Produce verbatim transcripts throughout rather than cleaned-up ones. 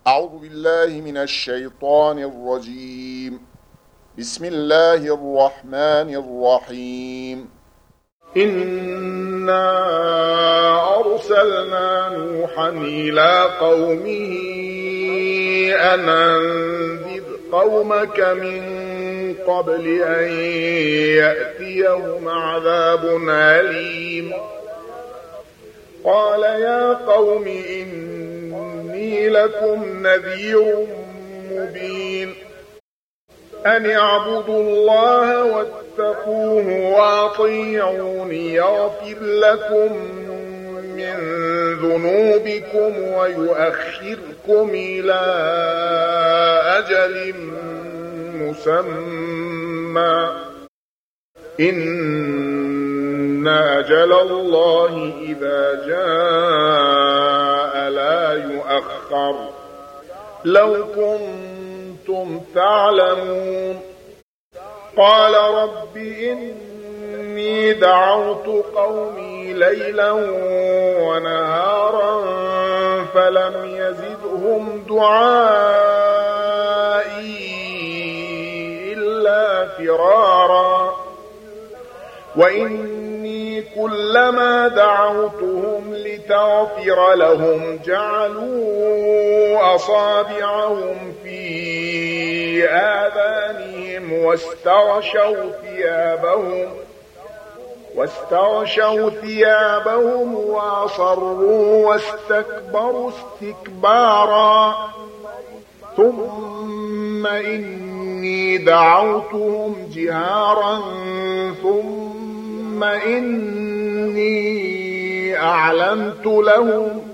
أعوذ بالله من الشيطان الرجيم. بسم الله الرحمن الرحيم. إنا أرسلنا نوحا إلى قومه أن أنذر قومك من قبل أن يأتيهم عذاب أليم. قال يا قوم إني لكم نذير مبين أن اعبدوا الله واتقوه وأطيعون يغفر لكم من ذنوبكم ويؤخركم إلى أجل مسمى إن أجل الله إذا جاء لا يؤخر لو كنتم تعلمون. قال رب إني دعوت قومي ليلا ونهارا فلم يزدهم دعائي إلا فرارا وإني كلما دعوتهم لتغفر لهم جعلوا أصابعهم في آذانهم واستغشوا ثيابهم واستغشوا ثيابهم وأصروا واستكبروا استكبارا ثم إني دعوتهم جهارا ثم إني أعلنت لهم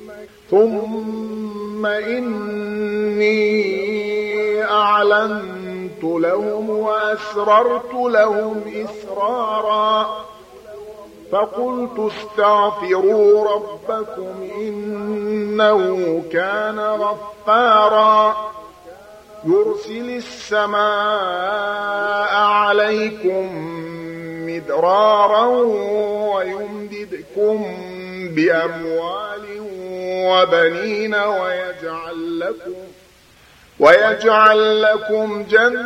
ثم إني أعلنت لهم وأسررت لهم إسرارا فقلت استغفروا ربكم إنه كان غفارا يرسل السماء عليكم مدرارا ويمددكم بأموال وبنين ويجعل لكم ويجعل لكم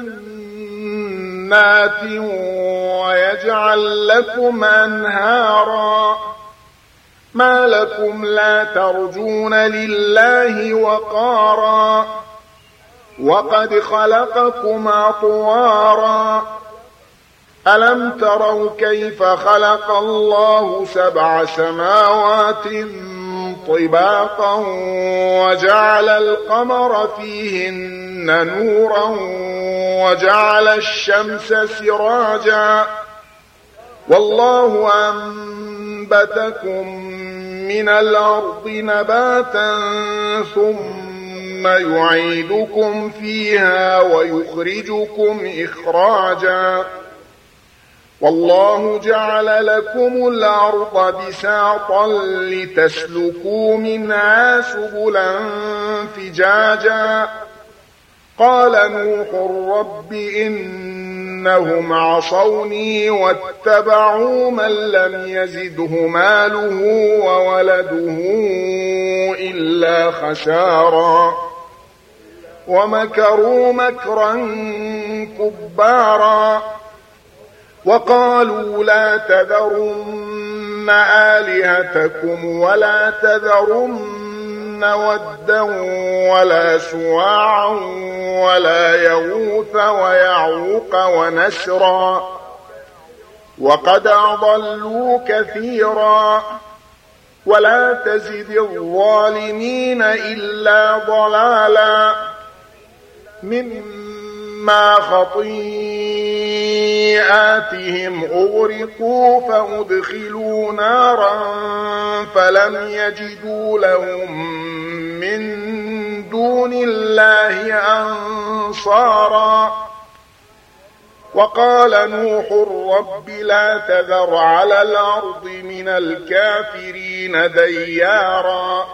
جنات ويجعل لكم أنهارا ما لكم لا ترجون لله وقارا وقد خلقكم أطوارا ألم تروا كيف خلق الله سبع سماوات طباقا وجعل القمر فيهن نورا وجعل الشمس سراجا والله أنبتكم من الأرض نباتا ثم يعيدكم فيها ويخرجكم إخراجا والله جعل لكم الأرض بساطا لتسلكوا منها سبلا فجاجا قال نوح رب إنهم عصوني واتبعوا من لم يزده ماله وولده إلا خسارا ومكروا مكرا كبارا وقالوا لا تذرن آلهتكم ولا تذرن ودا ولا سواعا ولا يغوث ويعوق ونسرا وقد أضلوا كثيرا ولا تزد الظالمين إلا ضلالا مما خطيئاتهم أغرقوا فأدخلوا نارا فلم يجدوا لهم من دون الله أنصارا وقال نوح رب لا تذر على الأرض من الكافرين ديارا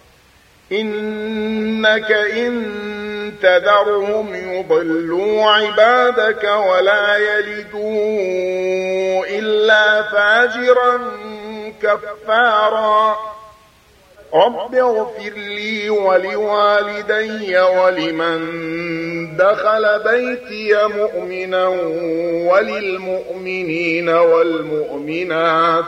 إنك إن تذرهم يضلوا عبادك ولا يلدوا إلا فاجرا كفارا رب اغفر لي ولوالدي ولمن دخل بيتي مؤمنا وللمؤمنين والمؤمنات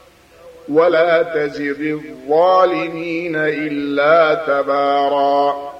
ولا تزد الظالمين إلا تبارا